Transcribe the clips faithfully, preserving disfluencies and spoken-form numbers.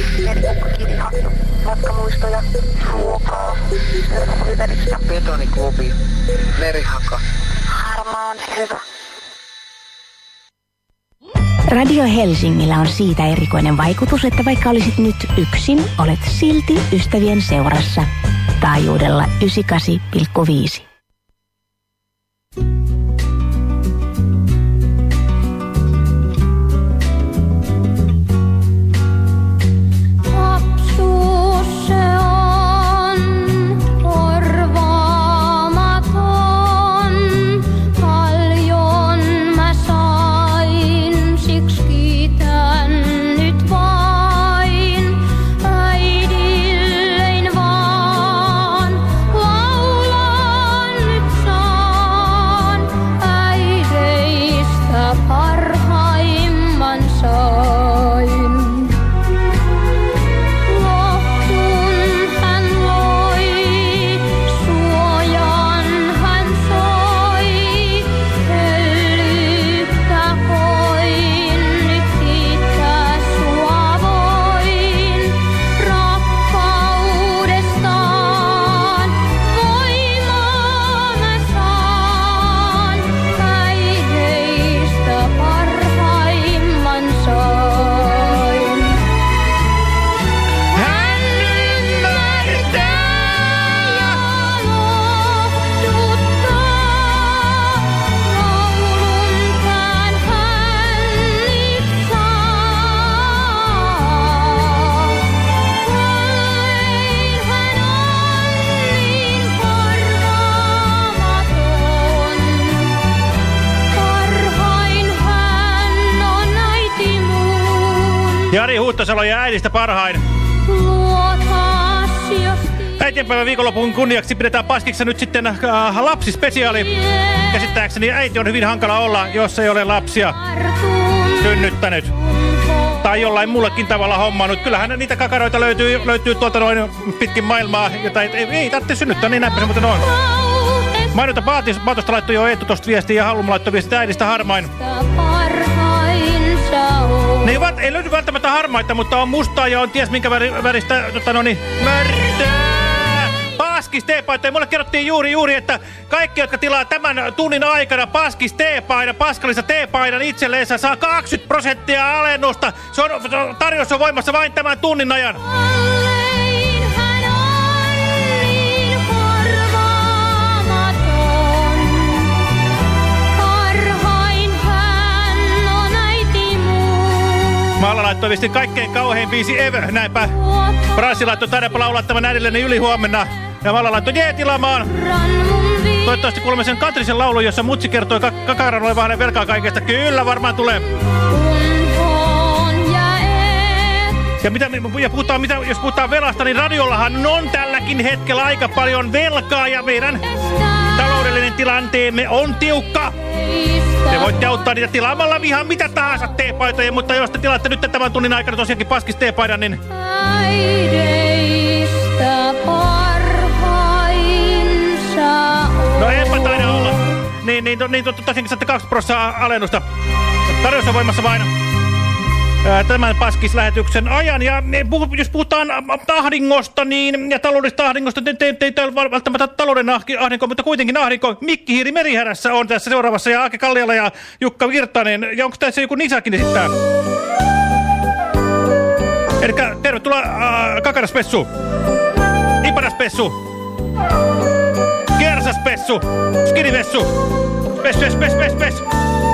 Merikukko-kivihattu, matkamuistoja, ruokaa, surfuriveristä, betoniklubi, merihaka. Harmaa on hyvä. Radio Helsingillä on siitä erikoinen vaikutus, että vaikka olisit nyt yksin, olet silti ystävien seurassa. Taajuudella yhdeksänkymmentäkahdeksan pilkku viisi. Jari Huhtasalo ja äidistä parhain. Äitienpäivän viikonlopun kunniaksi pidetään Paskissa nyt sitten äh, lapsispesiaali. Käsittääkseni äiti on hyvin hankala olla, jos ei ole lapsia synnyttänyt. Tai jollain muullekin tavalla hommannut. Kyllähän niitä kakaroita löytyy, löytyy tuolta noin pitkin maailmaa, jota ei, ei, ei tarvitse synnyttää, niin näinpä se muuten on. Mainita Paatosta laittoi jo Eettu tosta viestiä ja Halluma laittoi viestiä äidistä harmain. Ne ei, ei löydy välttämättä harmaita, mutta on mustaa ja on ties minkä väri, väristä, tota no niin, märtää. Paskis teepaita. Ja mulle kerrottiin juuri juuri, että kaikki, jotka tilaa tämän tunnin aikana Paskis teepaita, Paskalissa teepaidan itselleensä, saa kaksikymmentä prosenttia alennusta. Se on, tarjous on voimassa vain tämän tunnin ajan. Maalla laittoi viesti kaikkein kauhein biisi ever, näinpä. Brassi laittoi taidaanpa laulaa tämän äidilleni yli huomenna. Ja Maalla laittoi jee tilaamaan. Toivottavasti kuulemme sen Katrisen laulun, jossa mutsi kertoi kakaran olevan hänen velkaa kaikesta. Kyllä varmaan tulee. Ja, mitä, ja puhutaan, mitä, jos puhutaan velasta, niin radiollahan on tälläkin hetkellä aika paljon velkaa ja meidän taloudellinen tilanteemme on tiukka. Te voitte auttaa niitä tilaamalla ihan mitä tahansa teepaitoja, mutta jos te tilaatte nyt tämän tunnin aikana tosiaankin Paskis teepaidan, niin... No enpä taida olla. Niin, niin, niin tosiaankin saatte kaksikymmentä prosenttia alennusta. Tarjous on voimassa vain tämän Paskis-lähetyksen ajan. Ja jos puhutaan ahdingosta niin, ja taloudellisesta ahdingosta, te, te, te, te ei välttämättä talouden ahdinko, mutta kuitenkin ahdinko. Mikki Hiiri Merihärässä on tässä seuraavassa, ja Aake Kalliala ja Jukka Virtanen. Ja onko tässä joku nisäkin esittää? Elikkä tervetuloa äh, Kakaraspessu, Ipanaspessu, Kersaspessu, Skidivessu, Spes, spes, spes, spes, spes.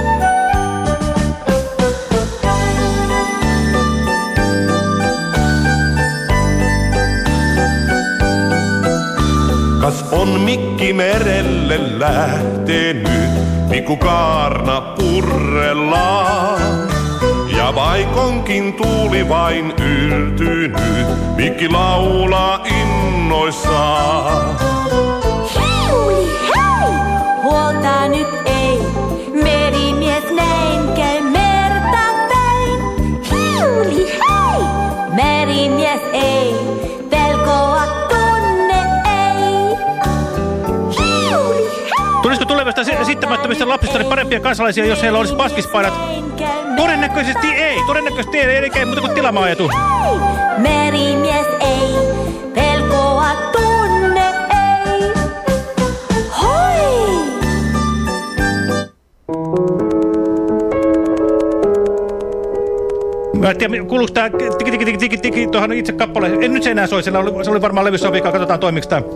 Kas on Mikki merelle lähtenyt, pikku kaarna purrellaan. Ja vaikonkin tuuli vain yltynyt, Mikki laulaa innoissaan. Hiuli hei! Huolta nyt ei, merimies näin käy merta päin. Hiuli hei! Merimies ei, pelkoa tunne ei. Hiuli hei! Tulisiko tulevasta esittämättömistä lapsista parempia kansalaisia, jos heillä olisi paskispaidat? Todennäköisesti ei. Todennäköisesti ei, eli ei muuta kuin tilamaajetu. Merimies ei, pelkoa tunne ei. Hoi! Mä en tiedä, kuuluuko tää tiki tiki tiki tiki tiki tuohon itse kappaleen. En nyt se enää soi, se oli, se oli varmaan levyssä vikaa. Katsotaan toimiks tää.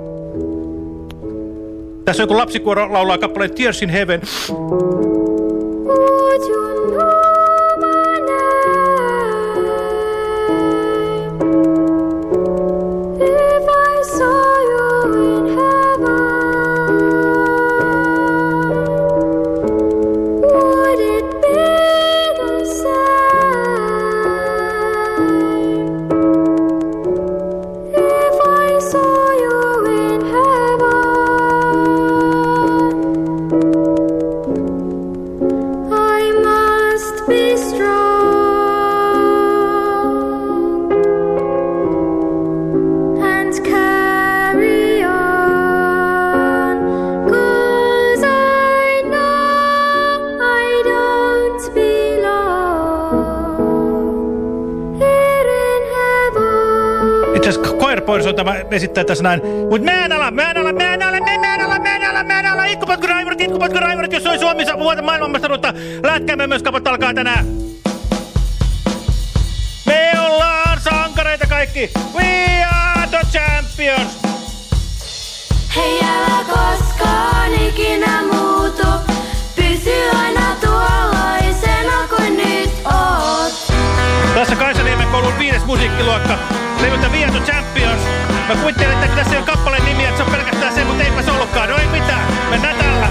Tässä on joku lapsikuoro laulaa kappaleen Tears in Heaven. Would you know my name if I saw you in heaven? Would it be the same if I saw you in heaven? I must be strong and carry on, 'cause I know I don't belong here in heaven. Itse asiassa Koirpoirs on tämä esittää tässä näin. Mut mä en ala, mä en ala, mä en ala, mä en ala, mä en ala, mä en ala. Itkupotkuraivurit, itkupotkuraivurit, jos oli Suomessa vuotta maailmanmestaruutta. Lätkäämme myös kapot alkaa tänään. Me ollaan sankareita kaikki. We are the champions. Hei, älä koskaan ikinä muutu. Pysy aina tuollaisena kuin nyt oot. Tässä Kaisaniemen koulun viides musiikkiluokka. Levyltä We are the champions. Mä kuvittelin, että tässä ei ole kappaleen nimiä, että se on pelkästään se, mutta eipä se ollutkaan. No ei mitään. Mennään tällä.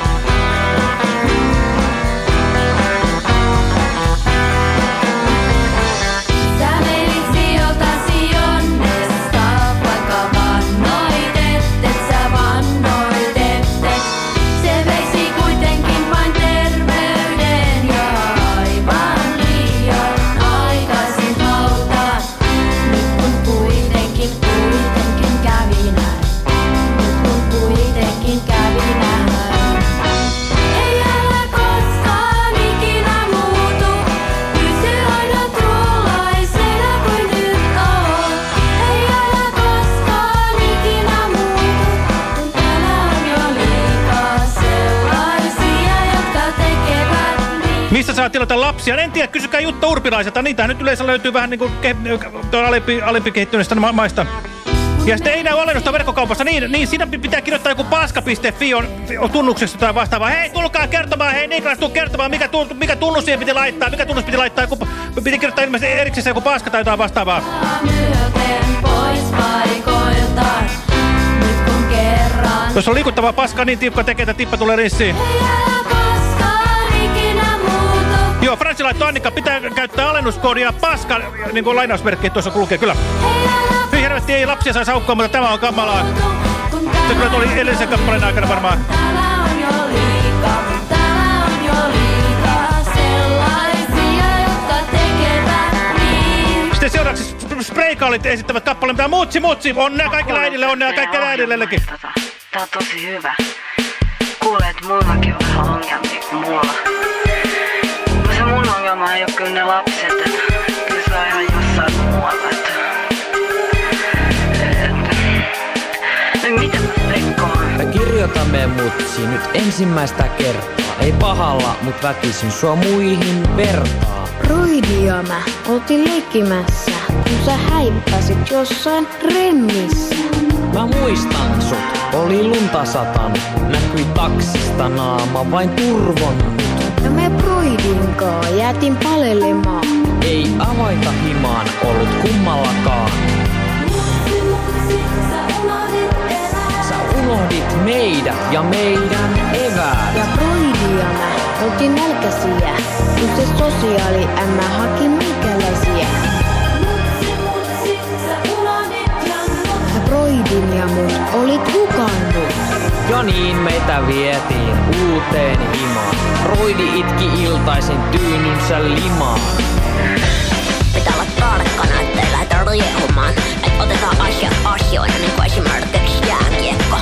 Sä menit sieltäsi onnesta, vaikka vannoit, et sä vannoit, et se veisi kuitenkin vain terveyden ja aivan liian aikaisin hautaan. Nyt kun kuitenkin, kuitenkin kävi näin. Nyt kun kuitenkin kävi näin. Ei älä koskaan ikinä muutu. Pysy aina tuollaisena kuin nyt oot. Ei älä koskaan ikinä muutu. Kun täällä on jo liikaa sellaisia, jotka tekevät niin. Mistä saa tilata lapsia? En tiedä, kysykää Jutta Urpilaiselta. Niitä nyt yleensä löytyy vähän niin kuin alempi, alempi kehittyneistä ma maista. Ja sitten ei näy alennusta verkkokaupassa, niin, niin siinä pitää kirjoittaa joku paska piste fi on, on tunnuksesta tai vastaavaa. Hei, tulkaa kertomaan, hei Niklas, tuu kertomaan, mikä, tu, mikä tunnus siihen piti laittaa, mikä tunnus piti laittaa, joku, piti kirjoittaa ilmeisesti erikseen joku paska tai jotain vastaavaa. Myöten pois paikoiltaan. Nyt kun kerran. Jos on liikuttavaa paskaa niin tiukka tekee, että tippa tulee rissiin. Ei älä koskaan ikinä muutu. Joo, Franssi laittoi Annika, pitää käyttää alennuskoodia paska, niin kuin lainausmerkki tuossa kulkee, kyllä. Ei älä Hyi helvetti, ei lapsia saa saukkoa, mutta tämä on kamalaa. kun Se kyllä tuli edellisen kappaleen aikana varmaan. täällä on jo liikaa, kun täällä on jo liikaa sellaisia, jotka tekevät niin. Sitten seuraavaksi Spraykaalit esittävät kappaleen, mitä mutsi mutsi, onnea kaikille äidille, onnea kaikille äidillekin. Tää on tosi hyvä. Kuulee, että muillakin on vähän ongelmia kuin mulla. Se mun ongelma ei oo kyllä ne lapset, että kyllä se on ihan jossain muualla. Että... Et... Mitä mä tekkoon? Me kirjoitamme mutsi nyt ensimmäistä kertaa. Ei pahalla, mut väkisin sua muihin vertaa. Roidia mä oltiin leikkimässä, kun sä häippäsit jossain remmissä. Mä muistan sut, oli lunta satanut. Näkyi taksista naama vain turvonnut. Ja me Broidinkaa jäätiin palelemaan. Ei avainta himaan ollut kummallakaan. Sä unohdit meidät ja meidän eväät. Ja Broidia mä oltiin nälkäisiä, kun se sosiaaliämmä haki meikäläisiä. Ja Broidin ja mut olit hukannut. Ja niin meitä vietiin uuteen himaan. Roidi itki iltaisin tyynynsä limaan. Pitää olla tarkkana, ettei lähdetä riehumaan. Et otetaan asiat asioina, niin kuin esimerkiksi jääkiekko.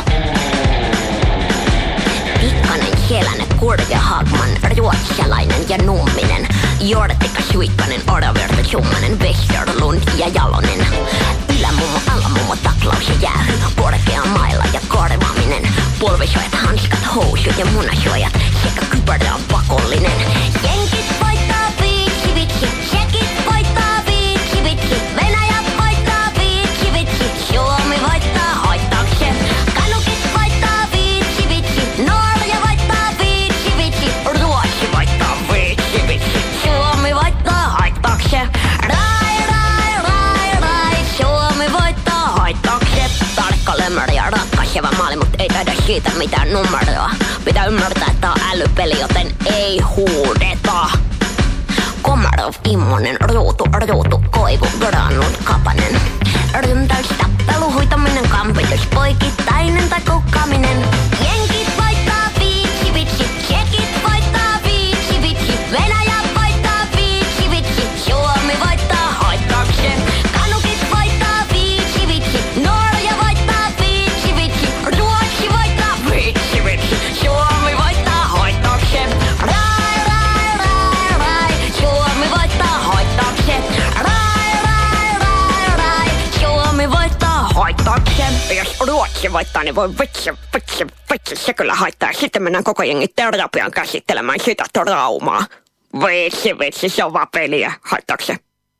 Pikkanen, Hielänen, Kurja, Hagman, ruotsalainen ja Numminen. Jortikka Suikkanen, Odavirta Summanen, Westerlund ja Jalonen. Ylämummo, alamummo, taklaus ja jäähy, korkea mailla ja korvaaminen. Polvisuojat, hanskat, housut ja munasuojat sekä kypärä on pakollinen. Jenkit voittaa viitsi vitsi, tsekit voittaa viitsi vitsi, Venäjä voittaa viitsi vitsi, Suomi voittaa haittaakse. Kanukit voittaa viitsi vitsi, Norja voittaa viitsi vitsi, Ruotsi voittaa viitsi vitsi, Suomi voittaa haittaakse. Rai, rai, rai, rai, Suomi voittaa haittaakse. Tarkka lömmöri ja ratkaiseva maali, mut ei taida siitä mitään numeroa. Pitää ymmärtää, että on älypeli, joten ei huudeta. Komarov, Immonen, Ruutu, Ruutu, Koivu, Granlund, Kapanen. Ryntäys, tappelu, huitaminen, kampitus, poikittainen tai koukkaaminen. Jenkit voittaa viitsi vitsi, tsekit voittaa viitsi vitsi, Venäjä voittaa viitsi vitsi, Suomi voittaa haittaakse. Kanukit voittaa viitsi vitsi, Norja voittaa viitsi vitsi, Ruotsi voittaa viitsi vitsi, Suomi voittaa haittaakse. Rai, rai, rai, rai, Suomi voittaa haittaakse. Rai, rai, rai, rai, Suomi voittaa haittaakse. Jos Ruotsi voittaa, niin voi vitsi, vitsi, vitsi, se kyllä haittaa. Sitten mennään koko jengi terapian käsittelemään sitä traumaa. Vitsi, vitsi, se on vaan peliä. Haittaakse.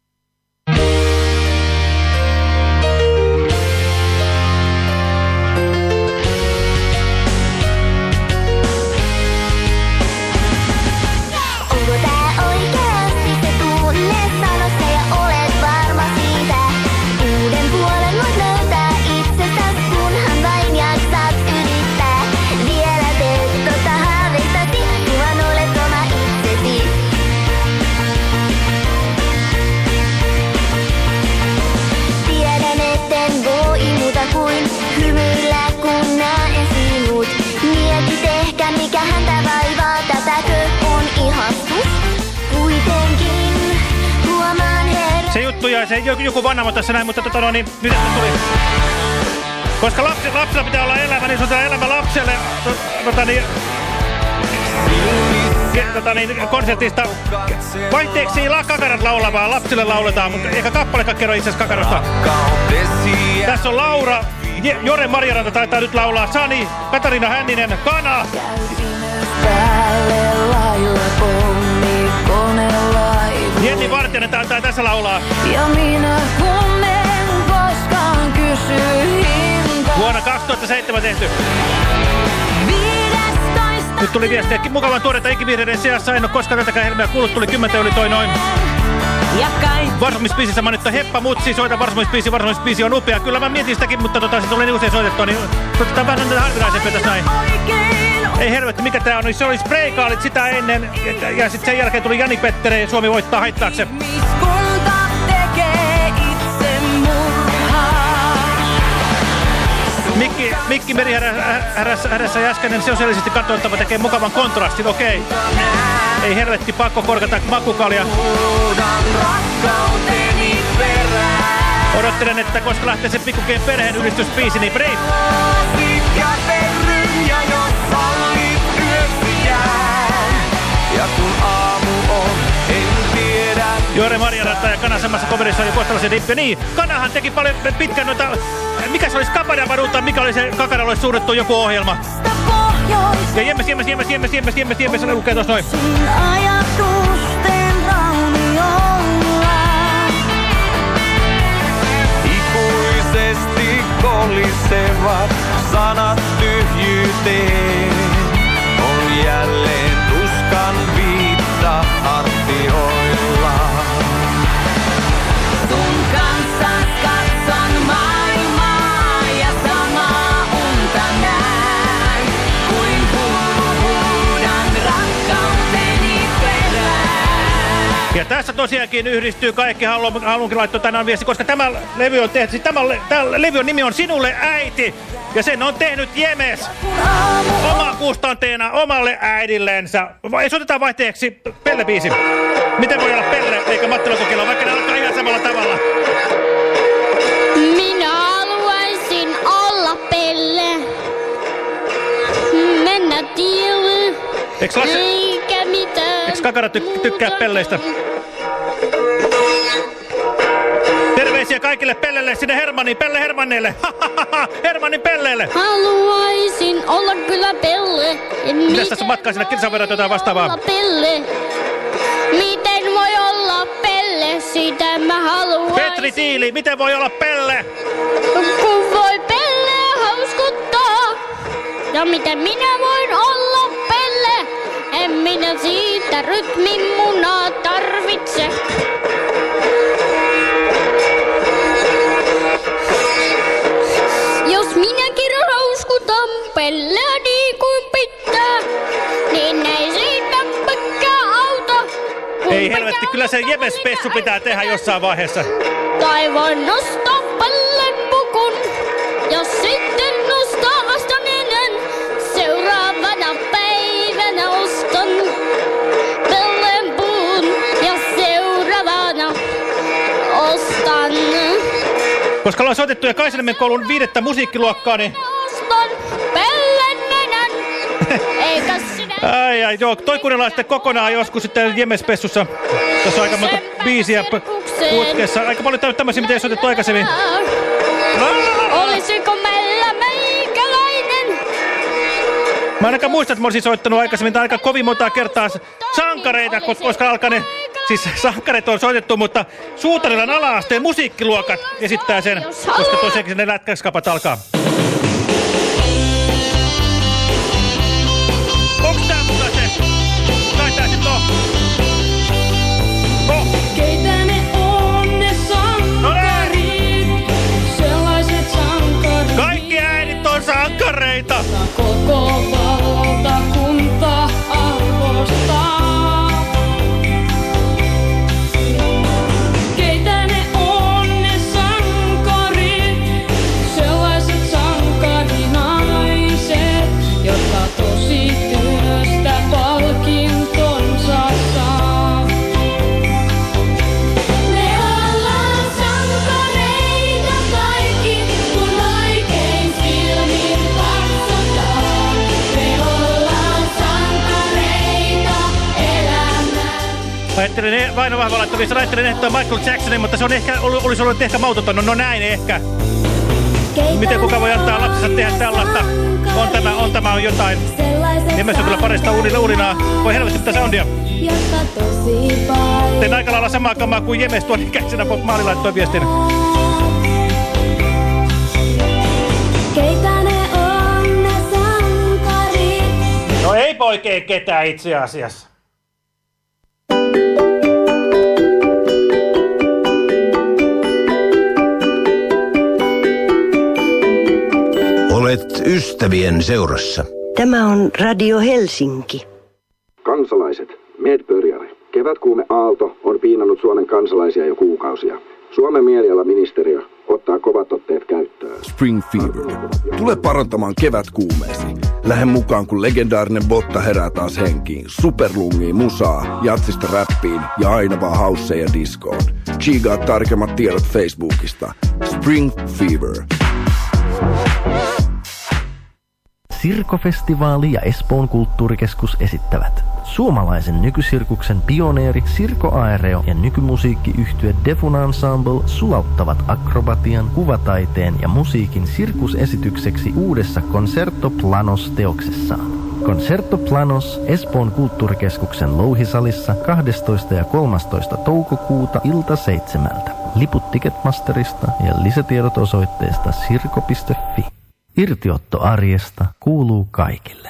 Onko tää oikeasti se tunne? Sano se ja olet varma siitä. Uuden puolen voit löytää itsestäs, kunhan vain jaksat yrittää. Vielä teet tota haaveistasi, kunhan olet oma itsesi. Tiedän, etten voi muuta kuin hymyillä, kun näen sinut. Mietit ehkä, mikä häntä vaivaa, tätäkö on ihastus? Kuitenkin huomaan herran. Se juttu ja se joku vanhamo tässä näin, mutta tota no niin, nyt tästä tuli. Koska lapsi, lapsella pitää olla elämä, niin se on tämä elämä lapselle. Tota niin, ke, tota niin, konsertista. Vaihteeksi ei kakarat laulaa, vaan lapsille lauletaan, mutta eikä kappalekaan kerro itse asiassa kakarasta. Tässä on Laura, Je, Jore Marjaranta taitaa nyt laulaa, Sani, Katariina Hänninen, Kana. Jenni Vartijainen taitaa tässä laulaa. Ja minä kun en koskaan kysy hintaa. Vuonna kaksituhattaseitsemän tehty. Nyt tuli viestiä, mukavan tuoreita ikivihreiden seassa, en ole koskaan tätäkään helmeä kuullut, tuli kymmentä yli toi noin. Varsomispiisissä mainittu Heppa Mutsi, soita varsomispiisi, varsomispiisi on upea. Kyllä mä mietin sitäkin, mutta tota, se tulee niin usein soitettua, niin otetaan vähän näitä harvinaisempia tässä näin. Ei helvetti, mikä tää on, niin se oli Spraykaalit sitä ennen, ja, ja sitten sen jälkeen tuli Jani Pettere ja Suomi voittaa haittaakse. Mikki, Mikki Meri härässä, härässä Jäskänen sosiaalisesti katsottava tekee mukavan kontrastin, okei. Okay. Ei helvetti, pakko korkata makukalia. Odottelen, että koska lähtee se pikkukeen perheen ylistyspiisi, niin brave. Ja kun aamu on, en tiedä. Jore Marjaranta ja Kana samassa coverissa oli kohtalaisen dippi. Niin, Kanahan teki paljon pitkän noita. Mikä se olisi Kapanavaruutta, mikä oli se Kakaralle suunnattu joku ohjelma. Ja jemmes, jemmes, jemmes, jemmes, jemmes, jemmes, jemmes, se lukee tossa noin. Ikuisesti kolisevat sanat tyhjyyteen. On jälleen tuskan viitta hartioilla. Sun kanssa katson maailmaa ja samaa unta näen, kuin huudan rakkauteni perään. Ja tässä tosiaankin yhdistyy kaikki, haluan, haluankin laittaa tänään viesti, koska tämä levy on tehty, tämä, tämä levy nimi on Sinulle äiti, ja sen on tehnyt Jemes oma kustanteena omalle äidillensä. Vai soitetaan vaihteeksi Pelle-biisi. Miten voi olla Pelle eikä Mattila Kokila, vaikka ne alkaa ihan samalla tavalla? Minä haluaisin olla Pelle, mennä tielle, Eikö Lasse, eikä mitään. eikö Kakara ty- tykkää pelleistä. Terveisiä kaikille pellelle, sinne Hermanniin, Pelle Hermanneille. Hermannin pelleille. Haluaisin olla kyllä Pelle. Mitäs tässä matkaa sinne kilsan verran jotain vastaavaa? Pelle. Miten voi olla Pelle, sitä mä haluaisin. Petri Tiili, miten voi olla Pelle? Kun voi Pelle hauskuttaa. Ja miten minä voin olla Pelle? En minä siitä rytmin munaa tarvitse. Jos minäkin hauskutan Pelleä niin kuin pitää, niin ei siitä mikään auta. Ei helvetti, kyllä se Jemes-pessu pitää tehdä jossain vaiheessa. Tai voin nostaa Pellen pukun, ja sitten nostaa vasta nenän. Seuraavana päivänä ostan Pellen puun, ja seuraavana ostan... Koska ollaan soitettu ja Kaisaniemen koulun viidettä musiikkiluokkaa, niin... Ostan Pellen nenän, eikä sinä... Ai ai, joo, toi kuunnellaan sitten kokonaan joskus sitten Jemes-pessussa. Tässä on aika monta biisiä putkessa. Aika paljon tämmöisiä, mitä ei soitettu aikaisemmin. Olisiko meillä meikäläinen? Mä ainakaan muistan, että mä olisin soittanut aikaisemmin aika kovin monta kertaa sankareita, koska alkaa ne... Siis sankareita on soitettu, mutta Suutarilan ala-asteen musiikkiluokat esittää sen, koska tosiaankin ne lätkäskapat alkaa. Onks tää mukaan se? Kai tää sit on? Oh. Keitä ne on ne sankarit? Sellaiset sankarit. Kaikki äidit on sankareita. Koko valtakunta arvostaa. Keitä ne on ne sankarit? Sellaiset sankarinaiset, jotka tosi työstä palkintonsa saa. Me ollaan sankareita kaikki, kun oikein silmin katsotaan. Me ollaan sankareita elämään. Ajattelin, Vaino Vahva laittavissa, ajattelin ehtoa Michael Jacksonin, mutta se on ehkä, olisi ollut ehkä mautoton. No, no näin ehkä. Miten kuka voi antaa lapsensa tehdä tällaista? On tämä, on tämä on jotain. Nimestä on kyllä parista uurinaa. Voi helvetti tätä soundia. Tein aika lailla samaa kamaa kuin Jemes tuon ikäisenä Bob Marley laittoi viestin. Keitä ne on ne sankarit? No ei oikein ketään itse asiassa. Olet ystävien seurassa. Tämä on Radio Helsinki. Kansalaiset, Medbörjare. Kevätkuume aalto on piinannut Suomen kansalaisia jo kuukausia. Suomen mielialaministeriö ottaa kovat otteet käyttöön. Spring Fever. Tule parantamaan kevätkuumeesi. Lähde mukaan, kun legendaarinen Botta herää taas henkiin. Superlungiin, musaa, jatsista räppiin ja aina vaan hausse ja diskoon. Chigaa tarkemmat tiedot Facebookista. Spring Fever. Sirkofestivaali ja Espoon kulttuurikeskus esittävät suomalaisen nykysirkuksen pioneeri Sirko Aereo ja nykymusiikkiyhtye Defun Ensemble sulauttavat akrobatian, kuvataiteen ja musiikin sirkusesitykseksi uudessa Concerto Planos-teoksessaan. Concerto Planos Espoon kulttuurikeskuksen Louhisalissa kahdestoista ja kolmastoista toukokuuta ilta seitsemältä. Liput Ticketmasterista ja lisätiedot osoitteesta sirko piste fi. Irtiotto arjesta kuuluu kaikille.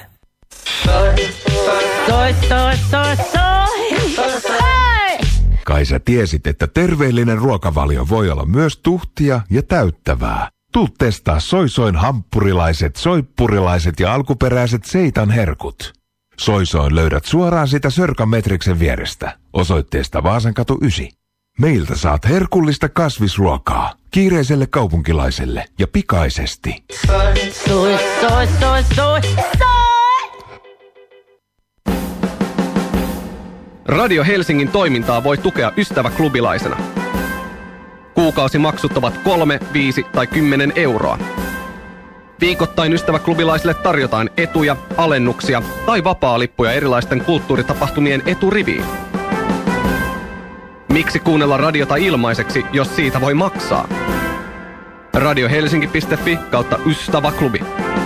Soi, soi, soi, soi, soi! Kai sä tiesit, että terveellinen ruokavalio voi olla myös tuhtia ja täyttävää. Tuu testaa Soisoin hamppurilaiset, soippurilaiset ja alkuperäiset seitan herkut. Soisoin löydät suoraan sitä Sörkan Metriksen vierestä, osoitteesta Vaasankatu yhdeksän. Meiltä saat herkullista kasvisruokaa, kiireiselle kaupunkilaiselle ja pikaisesti. Soi, soi, soi, soi, soi! Radio Helsingin toimintaa voi tukea ystäväklubilaisena. Kuukausimaksut ovat kolme, viisi tai kymmenen euroa. Viikoittain ystäväklubilaisille tarjotaan etuja, alennuksia tai vapaa-lippuja erilaisten kulttuuritapahtumien eturiviin. Miksi kuunnella radiota ilmaiseksi, jos siitä voi maksaa? radiohelsinki piste fi kautta ystäväklubi.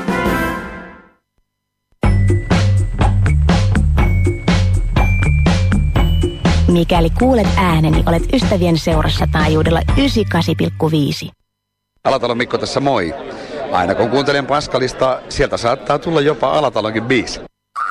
Mikäli kuulet ääneni, olet ystävien seurassa taajuudella yhdeksänkymmentäkahdeksan pilkku viisi. Alatalon Mikko tässä moi. Aina kun kuuntelen Paskalista, sieltä saattaa tulla jopa Alatalonkin biisi.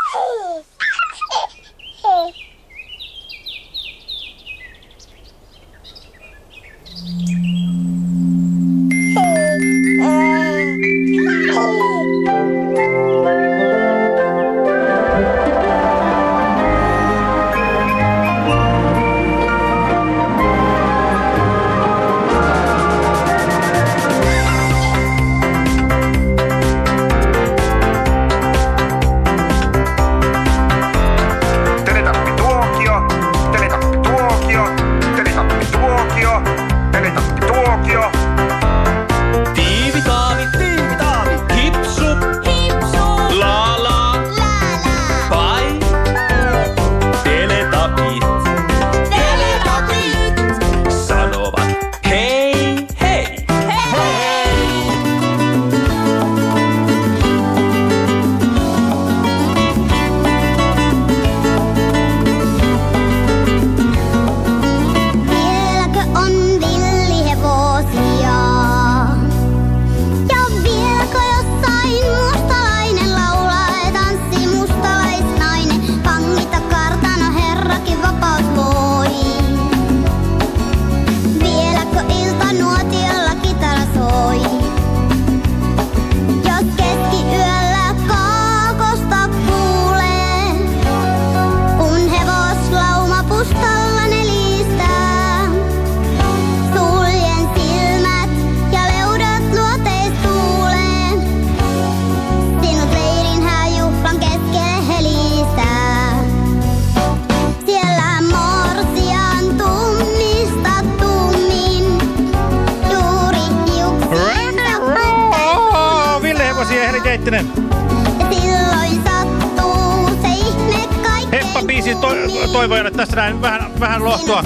Toivojan, että tässä näin vähän, vähän lohtua.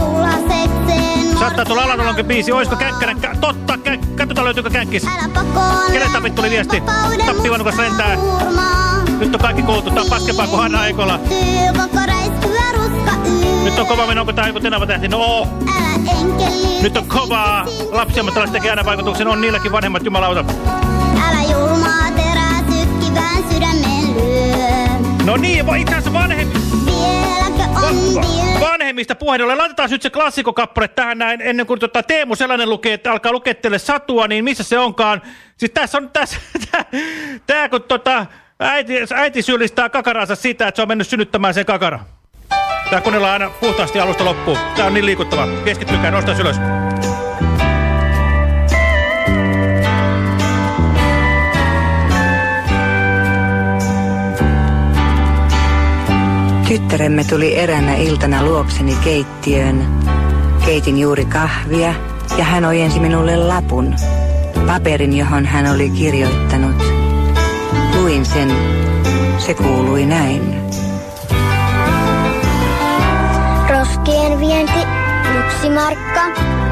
Saattaa tulla Alatalonkin biisi. Oisko Känkkänen? Kä totta, kä katsotaan löytyykö Känkkis. Kenen tapit tuli viesti? Tappivanukas lentää. Nyt on kaikki kuultu. Tää on paskempaa kuin Hanna Eikola. Nyt on kova meno, onko tää joku Tenava tähti? No oo. Nyt on kovaa. Lapsiammattalaiset tekee aina vaikutuksen. On niilläkin vanhemmat, jumalauta. Älä julmaa terää sykkivään sydämen lyö. No niin, voi itse asiassa vanhemmi. Vanhemmista puheen ollen. Laitetaan nyt se klassikokappale tähän näin, ennen kuin tota Teemu sellainen lukee, että alkaa lukettele satua, niin missä se onkaan? Siis tässä on tässä, tää, tää kun tota, äiti, äiti syyllistää kakaraansa siitä, että se on mennyt synnyttämään sen kakara. Tää kuunnellaan aina puhtaasti alusta loppuun. Tää on niin liikuttava. Keskittykää, nostaa ylös. Tyttäremme tuli eräänä iltana luokseni keittiöön. Keitin juuri kahvia ja hän ojensi minulle lapun. Paperin, johon hän oli kirjoittanut. Luin sen. Se kuului näin. Roskien vienti yksi markka.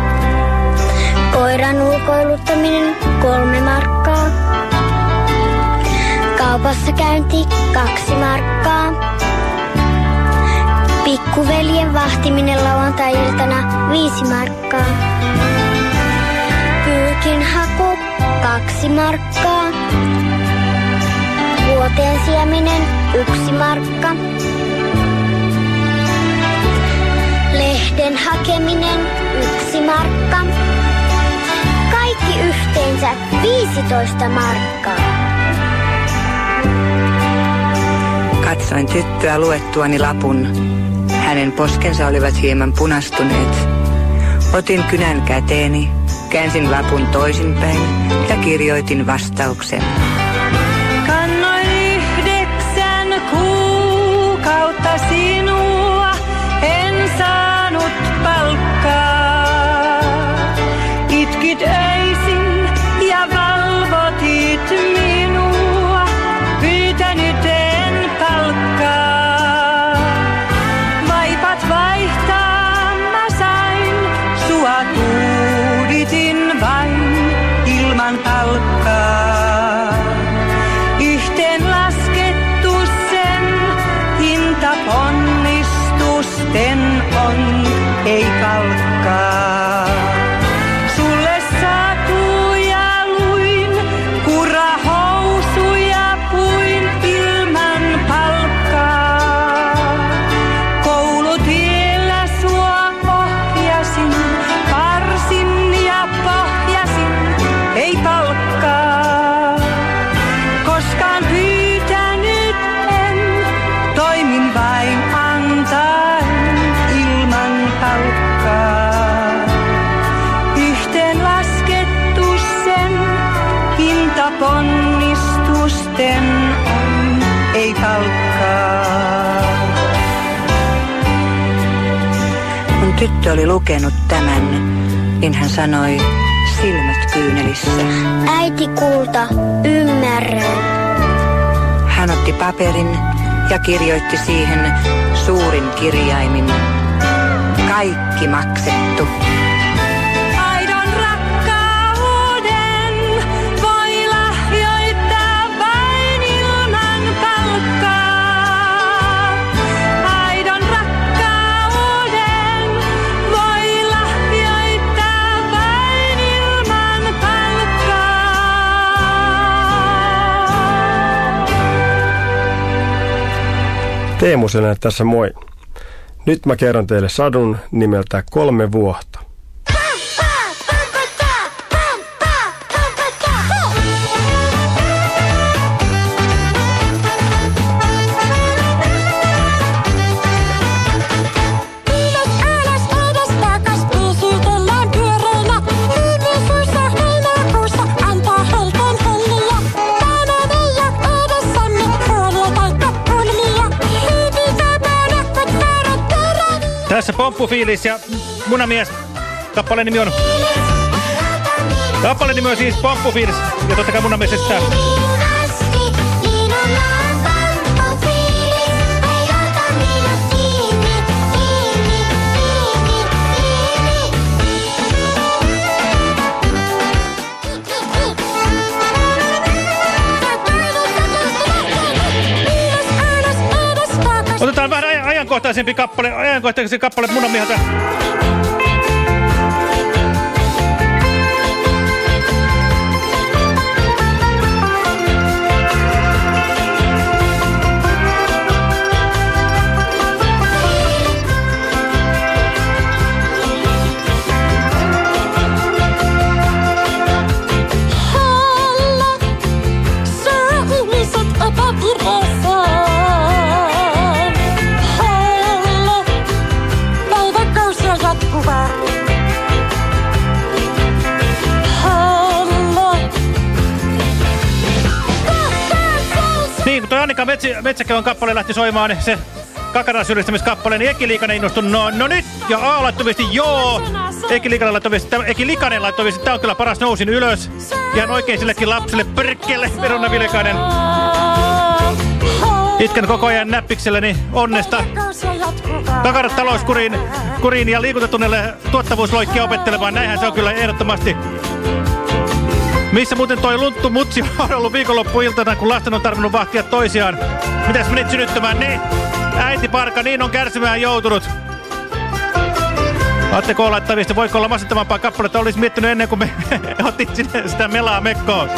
Koiran ulkoiluttaminen kolme markkaa. Kaupassa käynti kaksi markkaa. Pikkuveljen vahtiminen lauantai-iltana viisi markkaa. Pyykin haku kaksi markkaa. Vuoteen sieminen yksi markka. Lehden hakeminen yksi markka. Kaikki yhteensä viisitoista markkaa. Katsoin tyttöä luettuani lapun. Hänen poskensa olivat hieman punastuneet. Otin kynän käteeni, käänsin lapun toisinpäin ja kirjoitin vastauksen. Kannoin yhdeksän kuukautta sinua, en saanut palkkaa. Itkit öisin ja valvotit minua. tyttö oli lukenut tämän, niin hän sanoi silmät kyynelissä. Äiti kulta, ymmärrän. Hän otti paperin ja kirjoitti siihen suurin kirjaimin. Kaikki maksettu. Aidon rakkauden voi lahjoittaa vain ilman palkkaa. Aidon rakkauden voi lahjoittaa vain ilman palkkaa. Teemu Selänne tässä moi. Nyt mä kerron teille sadun nimeltä Kolme vuotta. Tässä Pomppufiilis ja Munamies. Kappaleen nimi on... Kappaleen nimi on siis Pomppufiilis ja totta kai Munamies esittää. Otetaan vähän ajankohtaisempi kappale, ajankohtaisempi kappale Munamieheltä. Annika Metsäkevän kappale lähti soimaan, se kakarasyristämiskappale, niin Eki Liikanen innostui, no, no nyt, ja A laittoi viesti, joo, Eki Liikanen laittoi viesti, Eki Liikanen laittoi viesti, tää on kyllä paras, nousin ylös, ihan oikein sillekin lapselle, perkele, Verona Vilkainen. Itken koko ajan näppikselleni onnesta. Kakarat talouskuriin kuriin ja liikuntatunnelle tuottavuusloikkia opettelemaan, näinhän se on kyllä ehdottomasti. Missä muuten toi Lunttu Mutsi on ollut viikonloppuiltana, kun lasten on tarvinnut vahtia toisiaan? Mitäs menit synnyttämään? Niin, äiti Parka, niin on kärsimään joutunut. Aatteko laittaa viesti, voiko olla masentavampaa kappaletta? Olisi miettinyt ennen kuin me otin sinne sitä melaa mekkoon.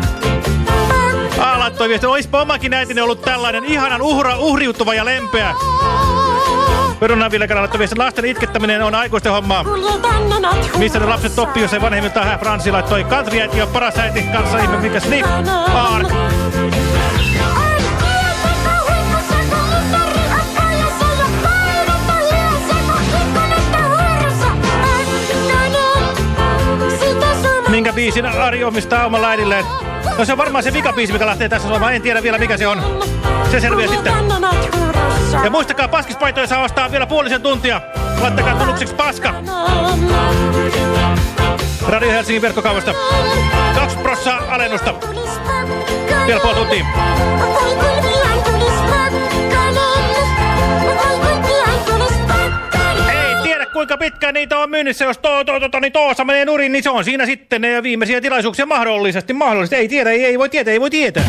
A laittoi viesti, oispa omakin äitini ollut tällainen ihanan uhra, uhriutuva ja lempeä. Verona Vilkainen laittoi viesti, lasten itkettäminen on aikuisten hommaa. Missä ne lapset oppii, jos ei vanhemmiltaan hää? Fransi laittoi, kantriäiti on paras äiti kanssa ihme, mikä Sniff on. Minkä biisin Ari omistaa omalla äidilleen? No se on varmaan se vikabiisi, mikä lähtee tässä soimaan. En tiedä vielä mikä se on. Se selviää sitten. Ja muistakaa, paskispaitoja saa ostaa vielä puolisen tuntia. Laittakaa tunnukseksi paska. Radio Helsingin verkkokaupasta. Kaksi prossaa alennusta. Vielä puoli tuntia. Ei tiedä kuinka pitkään niitä on myynnissä. Jos to, to, to, to, niin Toosa menee nurin, niin se on siinä sitten ne viimeisiä tilaisuuksia mahdollisesti. Mahdollisesti. Ei tiedä, ei, ei voi tietää, ei voi tietää.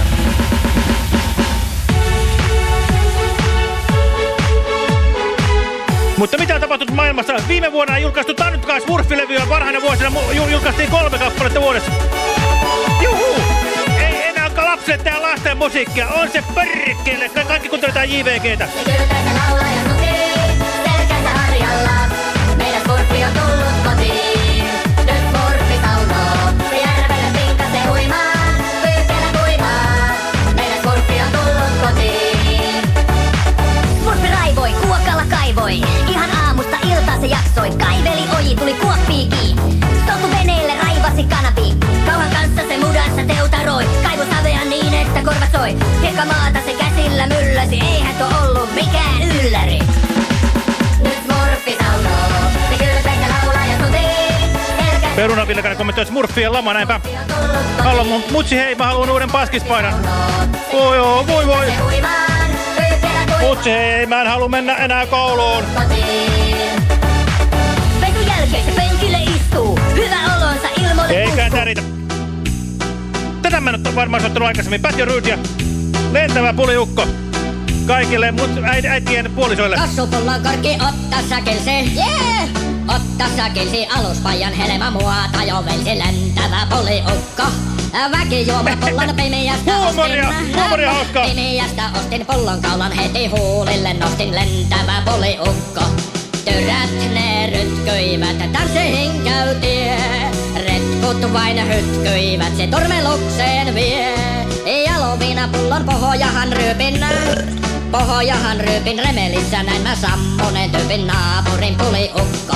Mutta mitä on tapahtunut maailmassa? Viime vuonna on julkaistu Tannutkaa Smurfilevyä, varhaina vuosina julkaistiin kolme kappaletta vuodessa. Juhu! Ei enää lapsille tehdä lasten musiikkia, on se perkele! Ka kaikki kuunteletaan J V G:tä. Meidän Smurfi on tullut kotiin. Nyt Smurfi saunoo. Se järvelle pinkkasse uimaan. Pyykkellä kuimaa. Meidän Smurfi on tullut kotiin. Smurfi raivoi, kuokalla kaivoi. Ihan aamusta iltaan se jaksoi. Kaiveli oji, tuli kuoppiikin. Stoltu veneelle raivasi kanapi. Kauhan kanssa se mudassa teutaroi. Kaivu savea niin, että korvat soi. Hiekka maata se käsillä mylläsi. Eihän tuo ollut mikään ylläri. Nyt Smurfi saunoo. Peruna Villekainen kommentoi, että Smurfien lama, näinpä. Hallo, mutsi hei, mä haluan uuden paskispaidan. Voi joo, voi voi. Mutsi hei, mä en halua mennä enää kouluun. Pesun jälkeen se penkille istuu. Hyvä olonsa ilmoille Eikä tää riitä. Tätä mä en ole varmaan soittanut aikaisemmin. Pätjö Ryd ja lentävä puliukko. Kaikille mut äitien puolisoille. Kassupullan korkki otta säkelsi. Yeah! Otta säkelsi aluspajan helma muota jovelsi lentävä puliukko. Väki juoma pullon pimiästä Huumoria, huumoria hauskaa. Pimiästä ostin pullonkaulan heti huulille nostin lentävä puliukko. Tyrät ne rytkyivät, tanssihin käytie. Retkut vain hytkyivät, se turmelukseen vie. Jaloviina pullon pohjahan ryypin. Pohjahan ryypin remelissä, näin mä sammunen tyypin naapurin puliukko.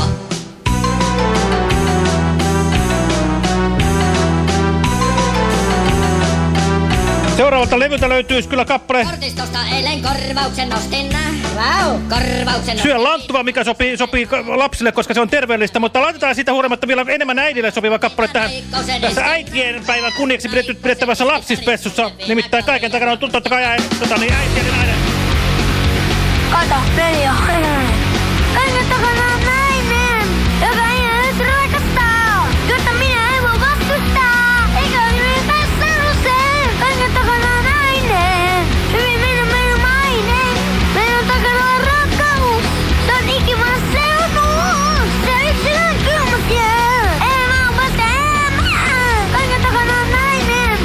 Seuraavalta levyltä löytyisi kyllä kappale. Kortistosta eilen korvauksen nostin. Wow. Korvauksen Syö lanttuva, mikä sopii, sopii lapsille, koska se on terveellistä, mutta laitetaan siitä huolimatta vielä enemmän äidille sopiva kappale tähän. Tässä äitien päivän kunniaksi pidettävässä lapsispessussa. Nimittäin kaiken takana on totta kai äi, tota, niin äitien nainen. Kato, peli on kaiken takana on nainen, joka ihmiset rakastaa, jota minä en voi vastustaa. Eikä ylipäänsä sano sen, kaiken takana on nainen. Hyvin meidän meidän mainen, meidän takana on rakkaus. Se on ikivanha seudus, se on yksilön kylmät jää. Elämä on vasta elämää, kaiken takana on nainen.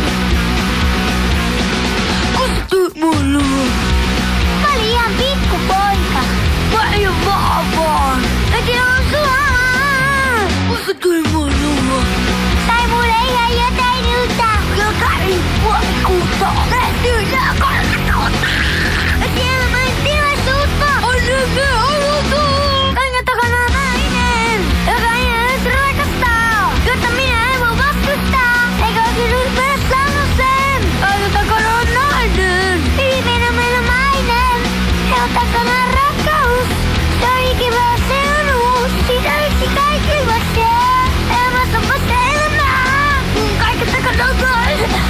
Kustu mulle. Mä olin ihan pikkupoika. Mä en oo vahvaa. Mäkin on suolaa. Musta tuli mun luo. Tai mulle ihan jotain uutta. Jotain puolikuutta. Täytyy nää kannattaa. Siellä mä en tilaisuutta. On nyt me halutaan. Kangan takana nainen. Joka ihmiset rakastaa. Jota minä en voi vastustaa. Eikä oikein ylpeä sano sen. Kangan takana on nainen. Viimeinen meidän mainen. He on takana rakkaus. Se on ikivanha seudus. Siitä yksi kaikilmaksi jää. Elämässä on vasta elämää. Kaiken takana on nainen.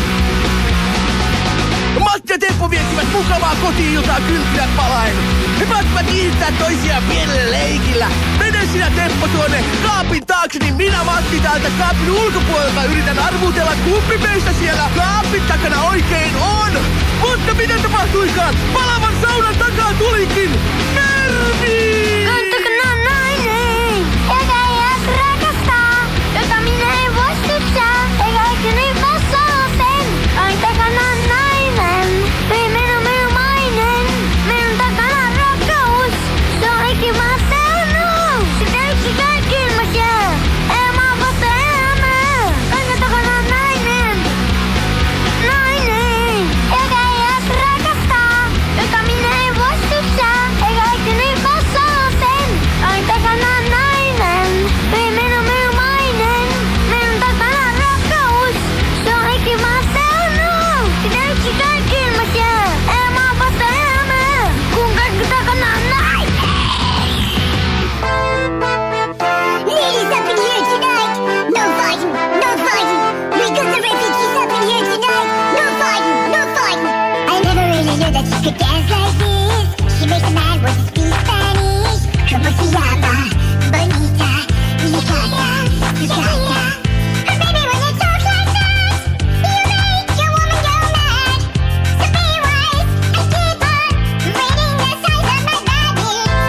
Matti ja Teppo vieksivät mukavaa kotiiltaa kynttilät palaen. He päättivät kiittää toisiaan pienellä leikillä. Mene sinä Teppo tuonne kaapin taakse, niin minä Matti täältä kaapin ulkopuolelta yritän arvutella, kumpi meistä siellä kaapin takana oikein on. Mutta mitä tapahtuikaan? Palavan saunan takaa tulikin Mervi! Kaun takana on nainen, joka ei rakastaa, jota minä en vastustaa. Eikä oikein niin vaan sano sen. Kaun takana on nainen, viimeinen on minun mainen. Minun takana on rakkaus, se on ikivanha seudus. Sitä yksi kaikilmas jää. Elämä on vasta elämää. Kaun takana on nainen. Nainen, joka ei rakastaa, jota minä en vastustaa. Eikä oikein niin vaan sano sen. Kaun takana on nainen, viimeinen on minun mainen. Minun takana on rakkaus, se on ikivanha seudus. Sitä yksi kaikilmas jää. Elämä on vasta elämää, kun kaikki takana on nainen. Ladies up in here tonight, no fighting, no fighting. We got the refugees up in here tonight, no fighting, no fighting. I never really knew that she could dance like this. She makes a man want to speak Spanish. Como se llama? Bonita, mi casa, tu casa. And baby, when you talk like that, you make a woman go mad. So be wise and keep on reading the signs of my body.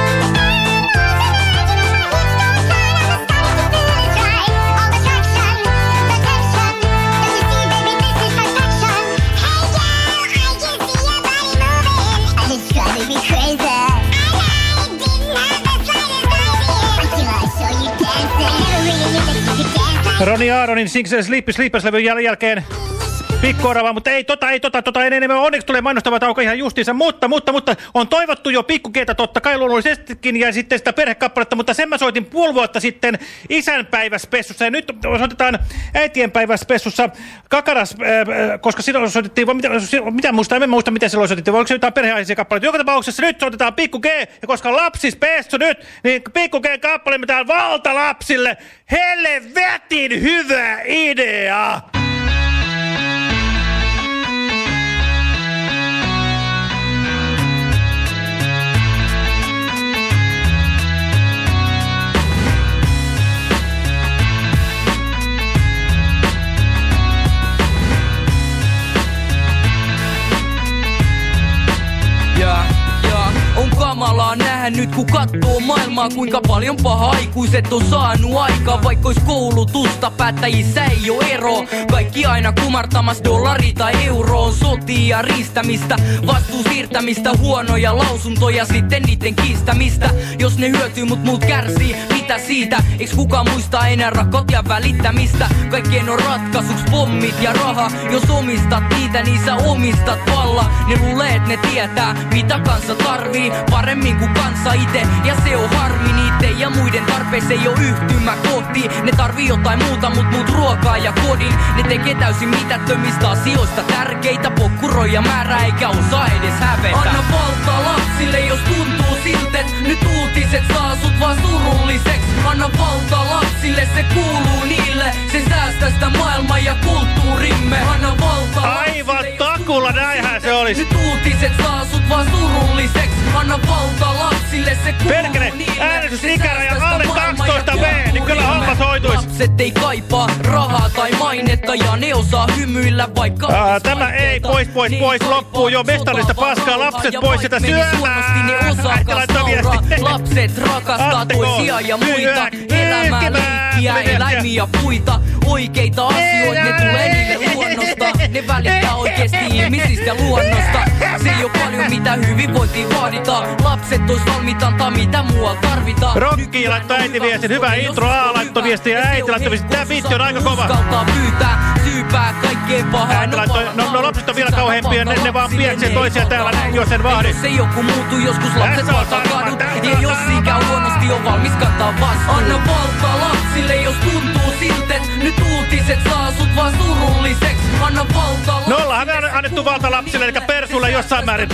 All the attraction, the tension. Don't you see, baby, this is perfection. Hey girl, I can see your body moving, and it's driving me crazy. And I didn't have the slightest idea until I saw you dancing. I never really knew that you could dance like Roni Aaronin Sings Sleepy Sleepers-levyn jäl jälkeen Pikkuoravaa, mutta ei tota, ei tota, tota enemmän. Onneksi tulee mainostava tauko ihan justiinsa, mutta, mutta, mutta on toivottu jo pikkukeitä totta kai luonnollisestikin ja sitten sitä perhekappaletta, mutta sen mä soitin puoli vuotta sitten isänpäiväspessussa ja nyt soitetaan äitienpäiväspessussa Kakaras, äh, koska silloin soitettiin, mitä, mitä muista, en muista miten silloin soitettiin, voiko se jotain perheaisia kappaleita. Joka tapauksessa nyt soitetaan pikku G ja koska lapsispessu nyt, niin pikku G kappale mitään valtalapsille. Helvetin hyvä idea! Ja, ja, on kamalaa nähdä nyt kun kattoo maailmaa, kuinka paljon paha aikuiset on saanut aikaa. Vaikka ois koulutusta, päättäjissä ei oo ero. Kaikki aina kumartamas dollari tai euroon. Sotia, riistämistä, vastuun siirtämistä, huonoja lausuntoja, sitten niiden kiistämistä. Jos ne hyötyy mut muut kärsii, mitä siitä? Eiks kukaan muista enää rakot ja välittämistä? Kaikkien on ratkaisuks pommit ja raha. Jos omistat niitä, niin sä omistat valla. Ne luulee, et ne tietää, mitä kansa tarvii paremmin kuin kansa ite. Ja se on harmi, niitten ja muiden tarpeissa ei oo yhtymä kohti. Ne tarvii jotain muuta, mut muut ruokaa ja kodin. Ne tekee täysin mitättömistä asioista tärkeitä. Pokkuroja määrää eikä osaa edes hävetä. Anna valtaa lapsille, jos tuntuu siltet. Nyt uutiset saa sut vaan surulliseks. Anna valtaa lapsille, se kuuluu niille. Se säästää sitä maailmaa ja kulttuurimme. Anna valtaa aivan takulla, näinhän se olisi. Nyt uutiset saa sut vaan surulliseks. Anna valtaa lapsille, se kuuluu perkele, niille. äänestysikäraja alle kaksitoista vuotta, niin kyllä homma soituis. Lapset ei kaipaa rahaa tai mainetta ja ne osaa hymyillä vaikka. Aa, tämä ei, pois, pois, pois, loppuu jo mestallista paskaa, lapset pois sitä syömään. Ne osaa lapset rakastaa toisia ja muita. Elämää, leikkiä, eläimiä, puita. Oikeita asioita, ne tulee niille luonnosta. Ne välittää oikeesti ihmisistä luonnosta. Se ei oo paljon mitä hyvinvointiin vaaditaan. Lapset ois valmiita antaa mitä muualla tarvitaan. Rokki laittoi äitiviestin, hyvä intro. A laittoi viestiä ja äiti laittoi viestiä. Tää biitti on aika kova. Pyytää, syypää kaikkeen pahaan. Äiti laittoi, no, no lapset on vielä kauheampia, ne, ne vaan pieksee toisia täällä, jos en vahdi. Jos ei joku muutu, joskus lapset valtaa kadut. Ja jos ikään huonosti on valmis kantaa vastuun. Anna valtaa lapsille, jos tuntuu siltet. Nyt uutiset saa sut vaan surulliseks. Anna valtaa lapsille. Nollahan me on annettu valta lapsille, eli persulle jossain määrin.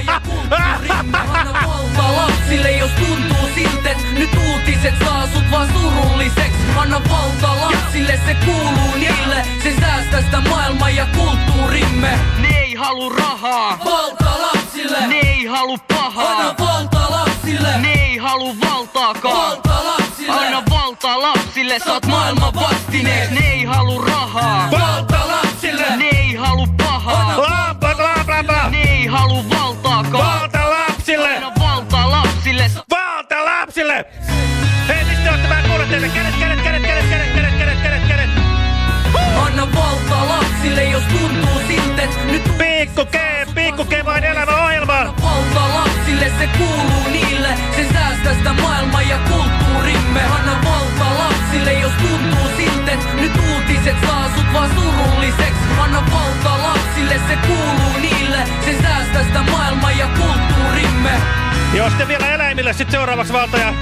Anna valtaa lapsille, jos tuntuu siltet. Nyt uutiset saa sut vaan surulliseks. Anna valtaa lapsille, se kuuluu niille. Se säästää sitä maailmaa ja kulttuurimme. Ne ei halu rahaa. Valtaa lapsille. Ne ei halu pahaa. Anna valtaa lapsille. Ne ei halu valtaakaan. Valtaa lapsille. Anna valtaa lapsille, saat maailman vastineet. Ne ei halu rahaa. Valtaa lapsille. Ne ei halu pahaa. Bla bla bla bla bla. Ne ei halu valtaakaan. Valta lapsille. Anna valtaa lapsille. Valta lapsille. Hei, mistä ootte mä kuulen teille? Kädet, kädet, kädet, kädet, kädet, kädet, kädet, kädet, kädet. Anna valtaa lapsille, jos tuntuu siltet. Nyt Pikku G, pikku G vain elämä ohjelma. Anna valtaa lapsille, se kuuluu niille. Se säästää sitä maailmaa ja kulttuurimme. Anna valtaa lapsille, jos tuntuu siltet. Nyt uutiset saa sut vaan surulliseks. Anna valtaa lapsille, se kuuluu niille. Se säästää sitä maailmaa ja kulttuurimme. Joo, sitten vielä eläimille sit seuraavaksi valta ja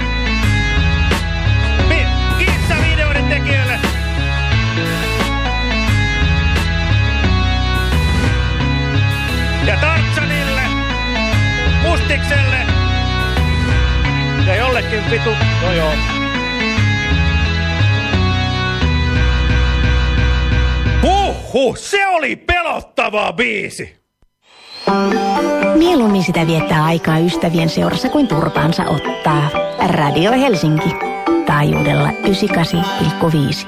kissavideoiden tekijöille. Ja Tarzanille, Mustikselle ja jollekin vitu, no joo. Huhhuh, se oli pelottava biisi. Mieluummin sitä viettää aikaa ystävien seurassa kuin turpaansa ottaa. Radio Helsinki. Taajuudella yhdeksänkymmentäkahdeksan pilkku viisi.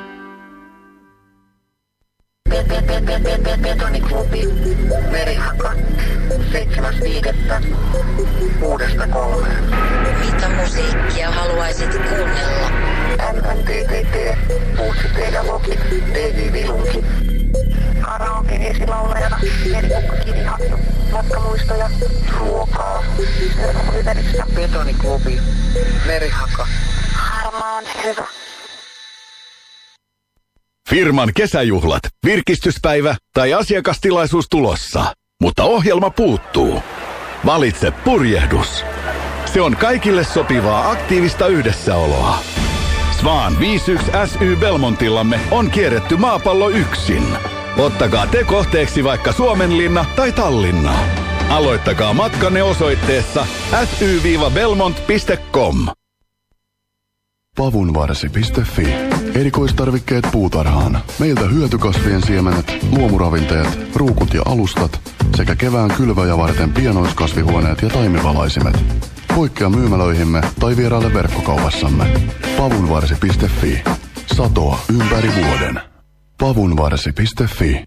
Betoniklubi, Merihaka, seitsemäs viidettä, kuudesta kolmeen. Mitä musiikkia haluaisit kuunnella? M M T T T, Puutsi T ja Loki, Davy Vilunki. Karaoke esilaulajana, Merikukka Kivihattu, matkamuistoja, ruokaa, Sörmämuiverista. Betoniklubi, Merihaka. Harmaan hyvä. Firman kesäjuhlat, virkistyspäivä tai asiakastilaisuus tulossa. Mutta ohjelma puuttuu. Valitse purjehdus. Se on kaikille sopivaa aktiivista yhdessäoloa. Svan viisikymmentäyksi S Y Belmontillamme on kierretty maapallo yksin. Ottakaa te kohteeksi vaikka Suomenlinna tai Tallinna. Aloittakaa matkanne osoitteessa s y belmont piste com. Pavunvarsi piste fi. Erikoistarvikkeet puutarhaan. Meiltä hyötykasvien siemenet, luomuravinteet, ruukut ja alustat sekä kevään kylväjä varten pienoiskasvihuoneet ja taimivalaisimet. Poikkea myymälöihimme tai vieraille verkkokaupassamme. Pavunvarsi piste fi. Satoa ympäri vuoden. Pavunvarsi piste fi.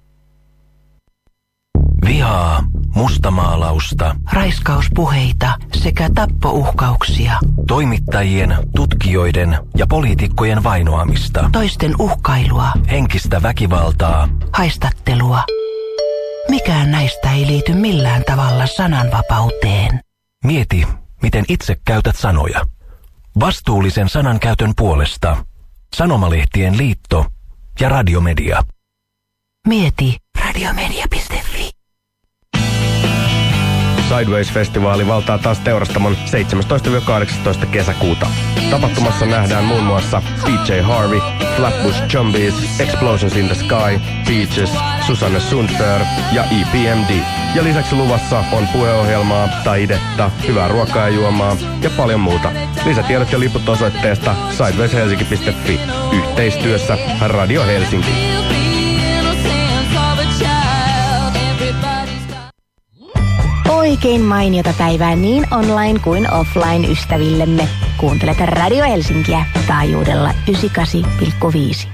Vihaa, mustamaalausta, raiskauspuheita sekä tappouhkauksia. Toimittajien, tutkijoiden ja poliitikkojen vainoamista. Toisten uhkailua. Henkistä väkivaltaa. Haistattelua. Mikään näistä ei liity millään tavalla sananvapauteen. Mieti, miten itse käytät sanoja. Vastuullisen sanankäytön puolesta. Sanomalehtien liitto ja Radiomedia. Mieti radiomedia piste fi. Sideways-festivaali valtaa taas Teurastamon seitsemästoista kahdeksastoista kesäkuuta. Tapahtumassa nähdään muun muassa D J Harvey, Flatbush Zombies, Explosions in the Sky, Beaches, Susanne Sundför ja E P M D. Ja lisäksi luvassa on puheohjelmaa, taidetta, hyvää ruokaa ja juomaa ja paljon muuta. Lisätiedot ja liput osoitteesta sideways helsinki piste fi. Yhteistyössä Radio Helsinki. Oikein mainiota päivää niin online kuin offline ystävillemme. Kuuntelet Radio Helsinkiä taajuudella yhdeksänkymmentäkahdeksan pilkku viisi.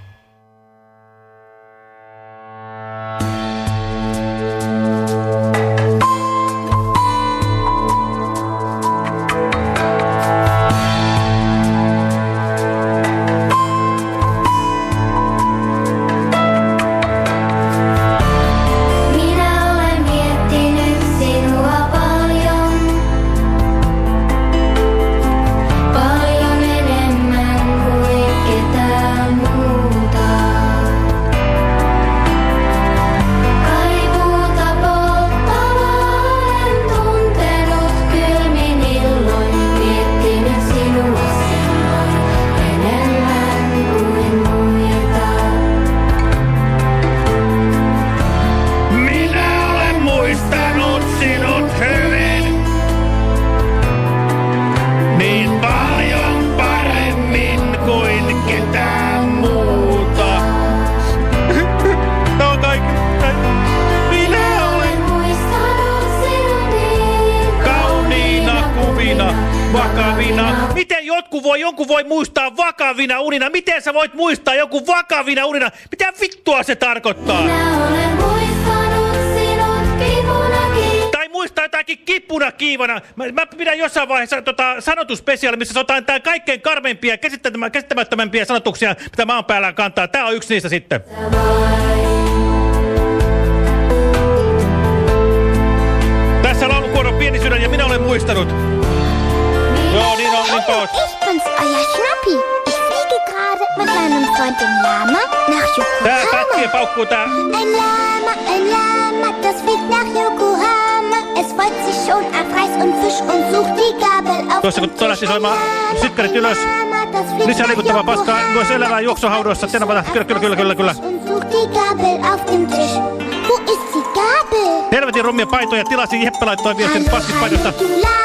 Joku voi muistaa vakavina unina. Miten sä voit muistaa joku vakavina unina? Mitä vittua se tarkoittaa? Tai muistaa jotakin kipuna kiivana. Mä, mä pidän jossain vaiheessa tota, sanotuspesiaali, missä otan tää kaikkein karmeimpia, käsittämättömämpiä sanotuksia, mitä maan päällä kantaa. Tää on yksi niistä sitten. Tässä laulukuoron pieni sydän ja minä olen muistanut. Joo, niin on, niin on. Ich bin's, euer Schnappi. Ich fliege gerade mit meinem Freund dem Lama nach Yokohama. Tää pätkii paukkuu tää. Ein Lama, ein Lama, das fliegt nach Yokohama. Es freut sich schon auf Reis und Fisch und sucht die Gabel auf tuossa kun tuo lähti soimaan sykkärit ylös. Lisää liikuttavaa paskaa myös elävää juoksuhaudoissa. Tenopata, kyllä, kyllä, kyllä, kyllä, kyllä. Helvetin rummia paitoja tilasin. Jeppe laittoi viestin paskispaitosta.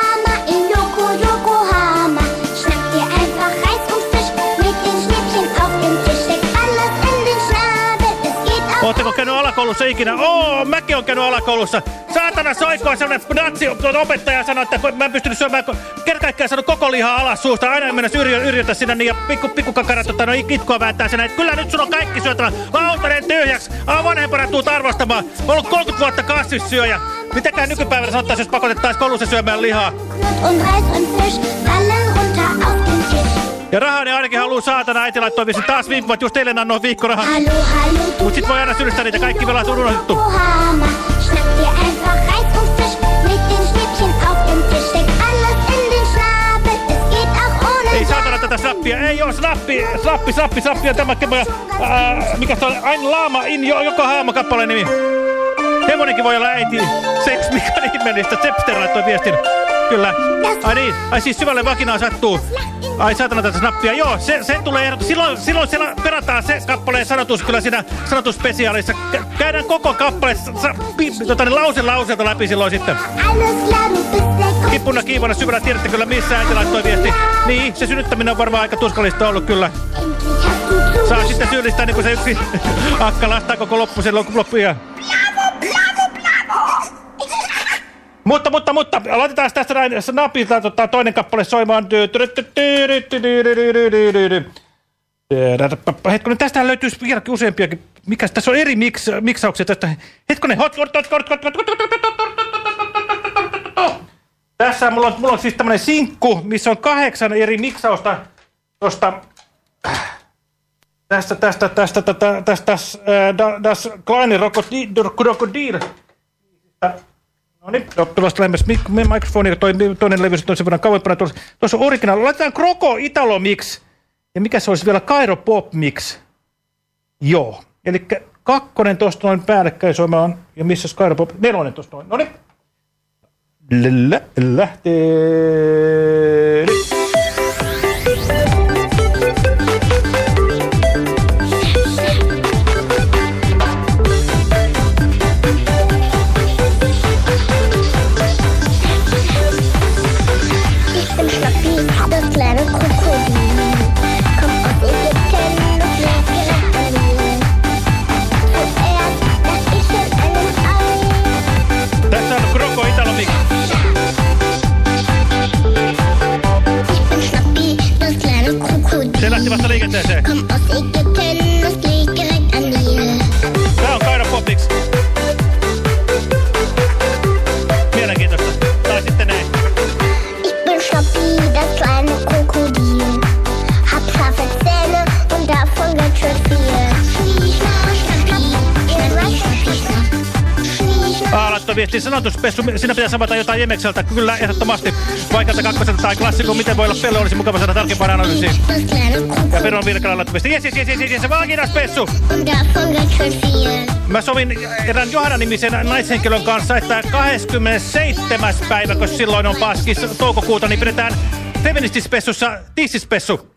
Yokohama. Schnapp dir einfach Reis und Fisch mit den Schnippchen auf dem Tisch. Steck alles in den Schnabel, es geht auch. Ootteko käynyt alakoulussa ikinä? Oo, mäkin oon käynyt alakoulussa. Saatana soikoa sellainen natsi opettaja sanoi, että mä en pystynyt syömään kertaikkään saanut koko lihaa alas suusta. Aina en mennä yrjötä sinne niin ja pikku, pikku kakarat ottaa no itkua vääntää sinne. Kyllä nyt sun on kaikki syötävä. Lautanen tyhjäksi. Aa, vanhempana tuut arvostamaan. Ollut kolmekymmentä vuotta kasvissyöjä. Mitäkään nykypäivänä sanottaisiin, jos pakotettaisiin koulussa syömään lihaa? Ja rahaa ne ainakin haluu saatana. Äiti laittoi viisi taas viippuvat. Just eilen annoin viikkorahan. Mut sit voi aina sylistää niitä. Kaikki velat on unohdettu. Ei saatana tätä snappia. Ei oo snappi, snappi, snappi, snappi. Tämä, äh, mikä se on? Ain Laama in Joko Haamo kappaleen nimi. Hevonenkin voi olla äiti. Seps, mikä on ihmeellistä. Sepster laittoi viestin. Kyllä. Ai niin. Ai siis syvälle vakinaan sattuu. Ai saatana tätä snappia. Joo, se, se tulee ehdotus. Silloin, silloin siellä perataan se kappaleen sanotus kyllä siinä sanotusspesiaalissa. Käydään koko kappale tota, niin lause lauseelta läpi silloin sitten. Kippuna kiivana syvällä tiedätte kyllä missä äiti laittoi viesti. Niin, se synnyttäminen on varmaan aika tuskallista ollut kyllä. Saa sitten syyllistää niin kuin se yksi akka lastaa koko loppu sen loppuja. Mutta, mutta, mutta, laitetaan tästä näin snapilta tota, toinen kappale soimaan. Hetkonen, tästähän löytyisi vieläkin useampiakin. Mikäs, tässä on eri mix, miksauksia tästä. Hetkonen, hot, hot, hot, hot, hot, hot, tässä mulla on, mulla on siis tämmönen sinkku, missä on kahdeksan eri miksausta tosta, tästä, tästä, tästä, tästä, tästä, das kleine Krokodil. No niin, tuollaista lähemmäs mikrofonia, toinen levy on sen verran kauempana. Tuossa on original. Laitetaan Kroko Italo Mix. Ja mikä se olisi vielä? Kairo Pop Mix. Joo. Eli kakkonen tuosta noin päällekkäin soimaan. Ja missä Kairo Pop? Nelonen tuosta noin. No niin. Lähtee. Se lähti vasta liikenteeseen. Tää on Kairo Popix. Mielenkiintoista. Tai sitten ei. Ich bin Schnappi, das kleine Krokodil. Hab scharfe Zähne und davon ganz schön viel. Aalatto viesti sanotuspessu. Siinä pitää savata jotain Jemekseltä. Kyllä, ehdottomasti. Vaikalta kakkoselta tai klassikko. Miten voi olla pello? Olisi mukava saada tarkempaa analyysiä. Ja Peron Virkala laittu viesti. Jes, jes, jes, jes, jes, jes, vaginaspessu. Mä sovin erään Johanna-nimisen naishenkilön kanssa, että kahdeskymmenesseitsemäs päivä, koska silloin on paskis toukokuuta, niin pidetään feministispessussa tissispessu.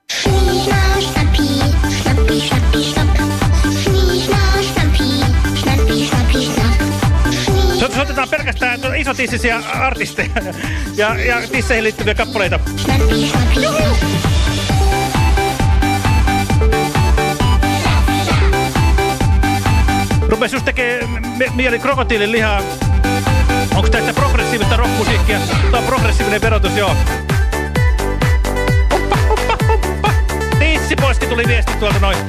Se otetaan pelkästään isotissisiä artisteja ja, ja tisseihin liittyviä kappaleita. Rupes just tekee mieli krokotiilin lihaa. Onko tästä progressiivista rockmusiikkia? Tämä on progressiivinen verotus, joo. Uppa, uppa, uppa. Tissipoiski tuli viesti tuolta noin.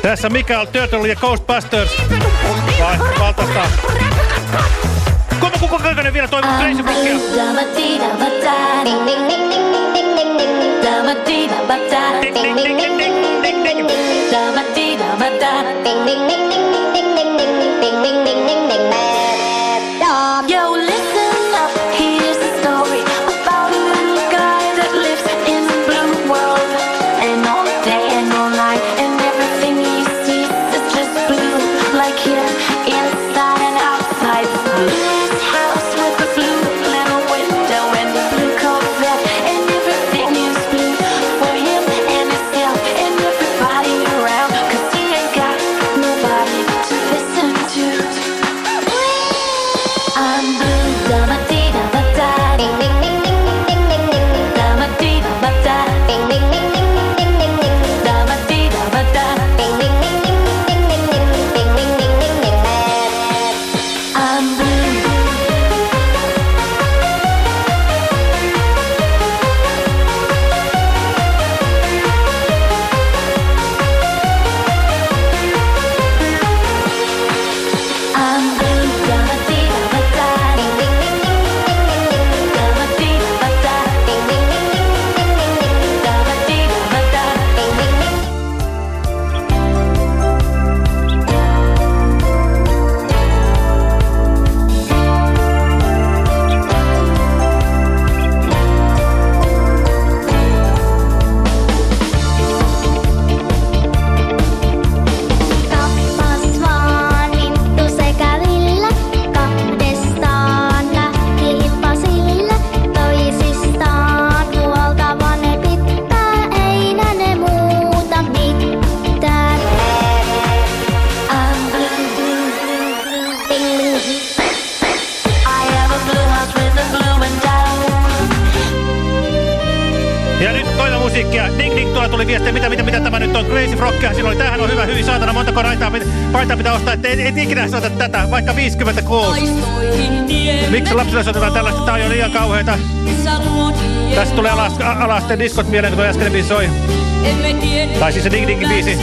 Tässä Mikael Turtle ja Ghostbusters. Vai, valtaista. Kuka kuka Kakanen vielä toivoo Crazy Froggia? Yo, listen up, here's the story about a little guy that lives in a blue world. And all day and all night, and everything he sees is just blue. Like here, inside and outside. Blue's house with a blue little window and a blue Corvette. And everything is blue for him and himself and everybody around. Cause he ain't got nobody to listen to. I'm blue, da-ma-dee-da-ba-da, ding ding ding ding ding ding ding, da-ma-dee-da-ba-da, ding ding ding ding ding ding ding, da-ma-dee-da-ba-da, ding ding ding ding ding ding ding ding ding ding ding. I'm blue. I'm blue, da-ma-dee-da-ba-da, ding ding ding ding ding ding, da-ma-dee-da-ba-da, ding ding ding ding ding ding, da-ma-dee-da-ba-da, ding ding ding. Kappas vaan Minttu sekä Ville, kahdestaan lähti hippasille. Toisistaan huolta ne pitää, ei ne muuta mitään. I'm blue, blue, blue, blue. I have a blue house with a blue window. Ja nyt toiva musiikkia. Ding ding, tuolla tuli viestiä. Mitä, mitä, mitä tämä nyt on? Crazy Froggia. Silloin tämähän on hyvä, hyvin saatana. Montako raitaa, paitaa pitää ostaa, ettei et ikinä soita tätä. Vaikka viisikymmentäkuusi. Miksi lapsille soitetaan tällaista? Tää on jo liian kauheeta. Tässä tulee alas, alasten diskot mieleen, kun tuo äskeinen biisi soi. Tai siis se Ding Dingin biisi.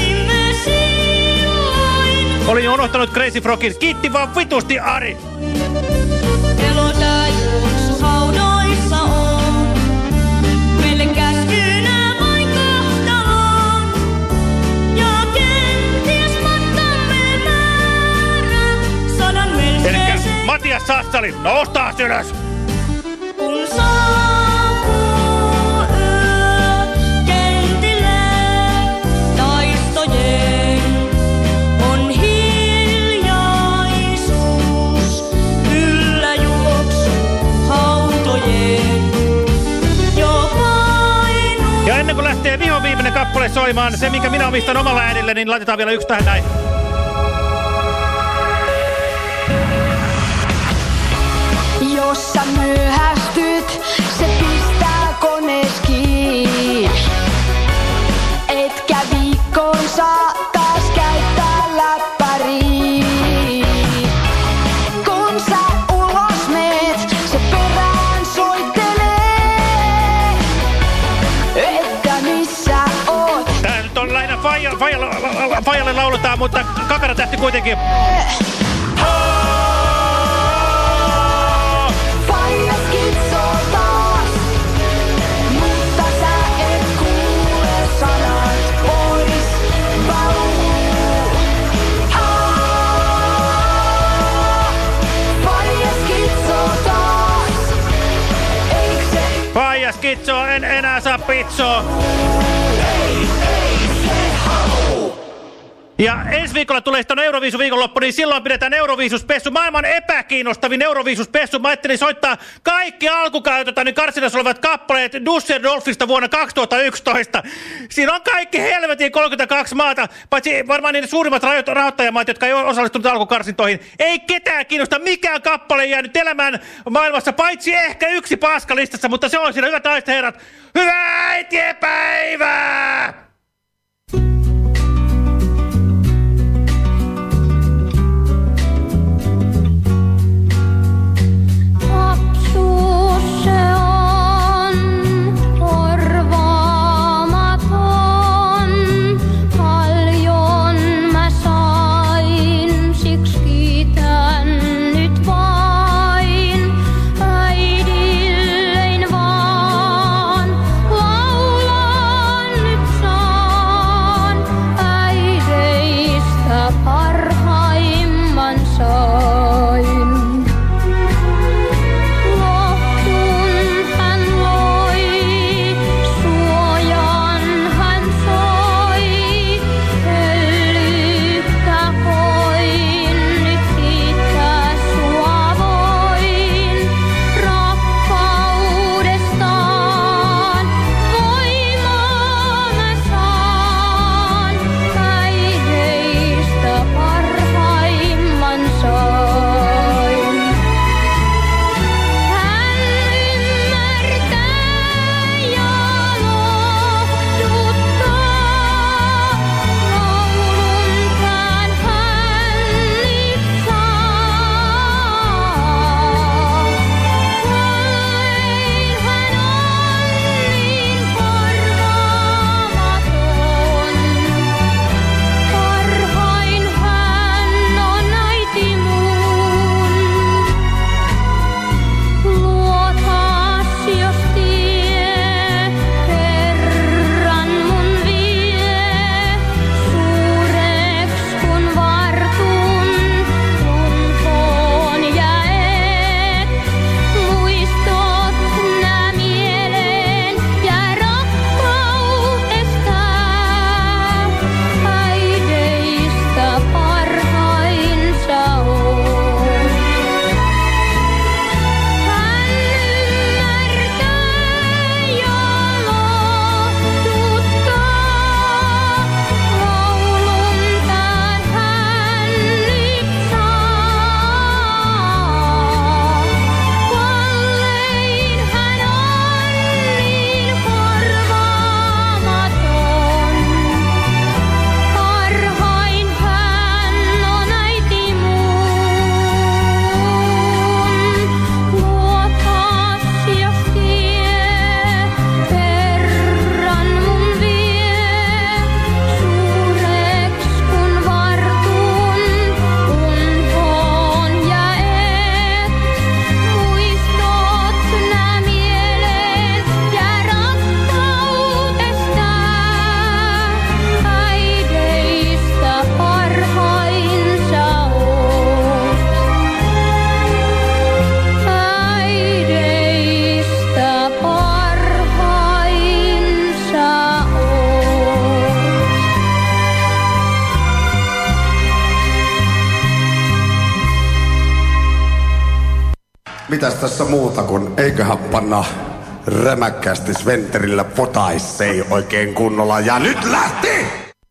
Olin jo unohtanut Crazy Frogin. Kiitti vaan vitusti, Ari! Elota juoksu haudoissa on. Meille käskynä vain kohtaloon. Ja kenties matkamme määrä. Sadan Elikkä melkein Matias Sassali, noustaa ylös! kun saapuu yö kentille taistojen. On hiljaisuus yllä juoksu hautojen. Jo painuu. Ja ennen kuin lähtee viho viimeinen kappale soimaan, se minkä minä omistan omalla äänille, niin laitetaan vielä yksi tähän näin. Jos sä myöhästyt, se pistää konees kiinni. Etkä viikkoon saa taas käyttää läppäriä. Kun sä ulos meet, se perään soittelee. Että missä oot? Tää nyt on lähinnä Faija, Faijalle, Faijalle lauletaan, mutta Kakara tähti kuitenkin. Faija skitsoo taas, mutta sä et kuule sanat pois valuu. Faija skitsoo taas, eikö se Faija skitsoo, en enää saa pitsoa. Ja ensi viikolla tulee sitten Euroviisu viikonloppu, niin silloin pidetään Euroviisuspessu. Maailman epäkiinnostavin Euroviisuspessu. Mä ajattelin soittaa kaikki alkukäytötä, niin karsinassa olevat kappaleet Düsseldorfista vuonna kaksituhattayksitoista. Siinä on kaikki helvetin kolmekymmentäkaksi maata, paitsi varmaan niiden suurimmat rahoittajamaat, jotka ei ole osallistunut alkukarsintoihin. Ei ketään kiinnosta, mikään kappale jäänyt elämään maailmassa, paitsi ehkä yksi paskalistassa, mutta se on siinä. Hyvät naiset ja herrat, hyvää äitienpäivää! Korvaamaton, paljon Mitäs tässä muuta kun eiköhän panna rämäkkästi Sventerillä potaissei oikein kunnolla. Ja nyt lähti!